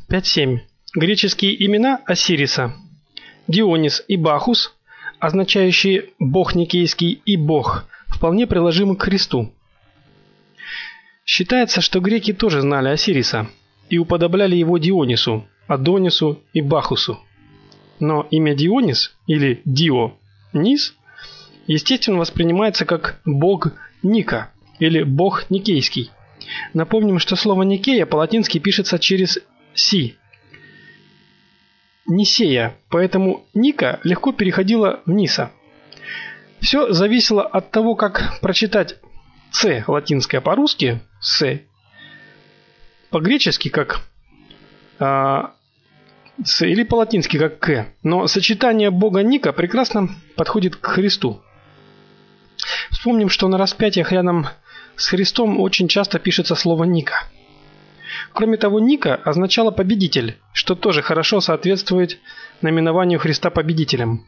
5.7. Греческие имена Осириса Дионис и Бахус, означающие бог Никейский и бог, вполне приложимы к Христу. Считается, что греки тоже знали Осириса и уподобляли его Дионису, Адонису и Бахусу. Но имя Дионис или Дионис естественно воспринимается как бог Ника или бог Никейский. Напомним, что слово Никея по-латински пишется через си. Нисея, поэтому Ника легко переходила в Ниса. Все зависело от того, как прочитать «ц» латинское по-русски, «с», по-гречески как «с» или по-латински как «к». Но сочетание бога Ника прекрасно подходит к Христу. Вспомним, что на распятиях рядом с Христом очень часто пишется слово «Ника». Кроме того, Ника означало победитель, что тоже хорошо соответствует наименованию Христа победителем.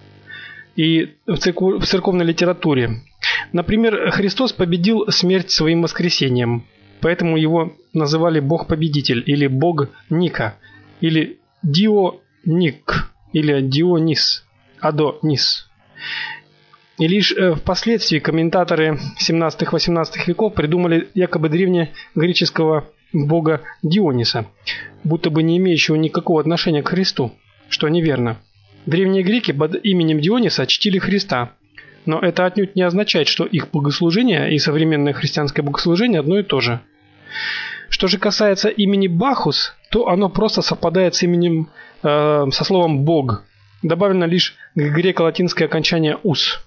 И в церковной литературе. Например, Христос победил смерть своим воскресением, поэтому его называли Бог-победитель или Бог Ника, или Дионик, или Дионис, Адонис. И лишь впоследствии комментаторы 17-18 веков придумали якобы древнегреческого бога Диониса, будто бы не имеющего никакого отношения к Христу, что неверно. Древние греки под именем Диониса чтили Христа, но это отнюдь не означает, что их богослужение и современное христианское богослужение одно и то же. Что же касается имени Бахус, то оно просто совпадает с именем, со словом «бог». Добавлено лишь греко-латинское окончание «ус».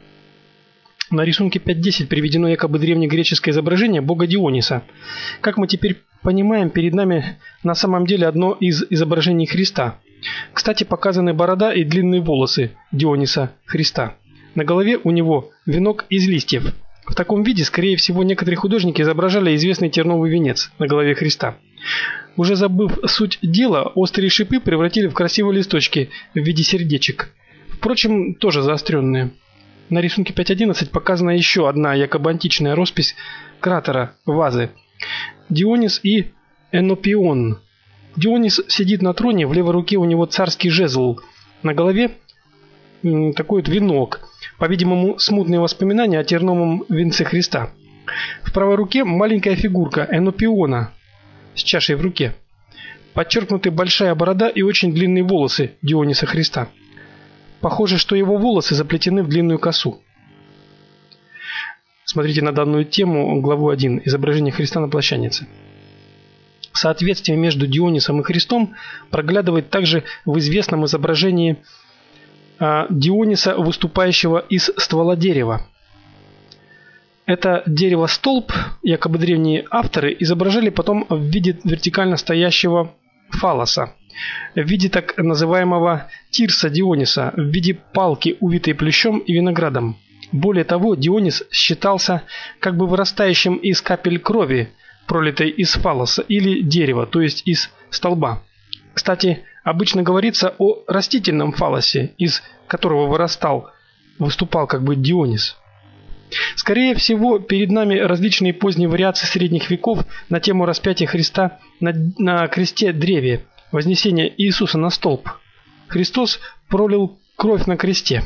На рисунке 5.10 приведено якобы древнегреческое изображение бога Диониса. Как мы теперь понимаем, перед нами на самом деле одно из изображений Христа. Кстати, показаны борода и длинные волосы Диониса Христа. На голове у него венок из листьев. В таком виде, скорее всего, некоторые художники изображали известный терновый венец на голове Христа. Уже забыв суть дела, острые шипы превратили в красивые листочки в виде сердечек. Впрочем, тоже заостренные. На рисунке 5.11 показана еще одна якобы античная роспись кратера вазы. Дионис и Энопион. Дионис сидит на троне, в левой руке у него царский жезл. На голове такой вот венок. По-видимому, смутные воспоминания о терновом венце Христа. В правой руке маленькая фигурка Энопиона с чашей в руке. Подчеркнуты большая борода и очень длинные волосы Диониса Христа. Похоже, что его волосы заплетены в длинную косу. Смотрите на данную тему главу 1 «Изображение Христа на плащанице». Соответствие между Дионисом и Христом проглядывает также в известном изображении Диониса, выступающего из ствола дерева. Это дерево-столб, якобы древние авторы изображали потом в виде вертикально стоящего фаллоса, в виде так называемого тирса Диониса, в виде палки, увитой плющом и виноградом. Более того, Дионис считался как бы вырастающим из капель крови, пролитой из фаллоса или дерева, то есть из столба. Кстати, обычно говорится о растительном фаллосе, из которого выступал как бы Дионис. Скорее всего, перед нами различные поздние вариации средних веков на тему распятия Христа на кресте-древе, вознесения Иисуса на столб. Христос пролил кровь на кресте.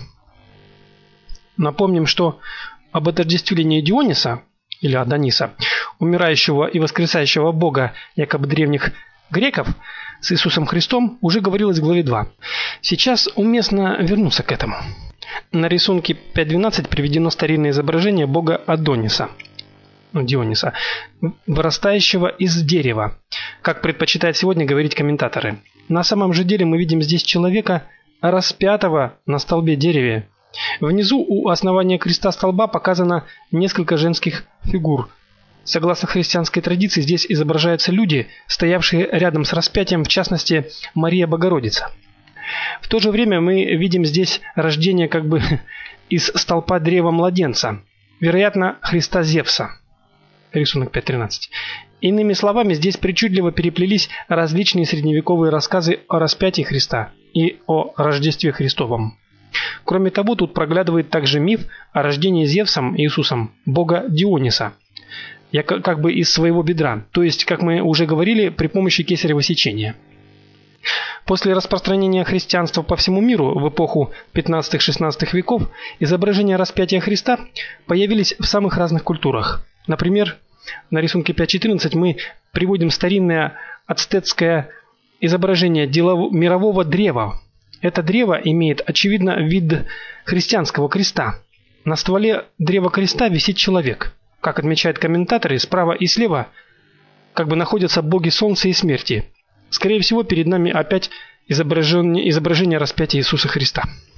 Напомним, что об отождествлении Диониса или Адониса, умирающего и воскресающего бога якобы древних греков, с Иисусом Христом уже говорилось в главе 2. Сейчас уместно вернуться к этому. На рисунке 5.12 приведено старинное изображение бога Адониса, Диониса, вырастающего из дерева, как предпочитают сегодня говорить комментаторы. На самом же деле мы видим здесь человека, распятого на столбе дереве. Внизу у основания креста столба показано несколько женских фигур. Согласно христианской традиции, здесь изображаются люди, стоявшие рядом с распятием, в частности, Мария Богородица. В то же время мы видим здесь рождение как бы из столпа древа младенца, вероятно, Христа Зевса. Рисунок 5.13. Иными словами, здесь причудливо переплелись различные средневековые рассказы о распятии Христа и о Рождестве Христовом. Кроме того, тут проглядывает также миф о рождении Зевсом Иисусом бога Диониса. как бы из своего бедра, то есть, как мы уже говорили, при помощи кесарево сечения. После распространения христианства по всему миру в эпоху 15-16 веков изображения распятия Христа появились в самых разных культурах. Например, на рисунке 5.14 мы приводим старинное ацтекское изображение мирового древа. Это древо имеет, очевидно, вид христианского креста. На стволе древа креста висит человек. Как отмечают комментаторы, справа и слева как бы находятся боги солнца и смерти. Скорее всего, перед нами опять изображение распятия Иисуса Христа.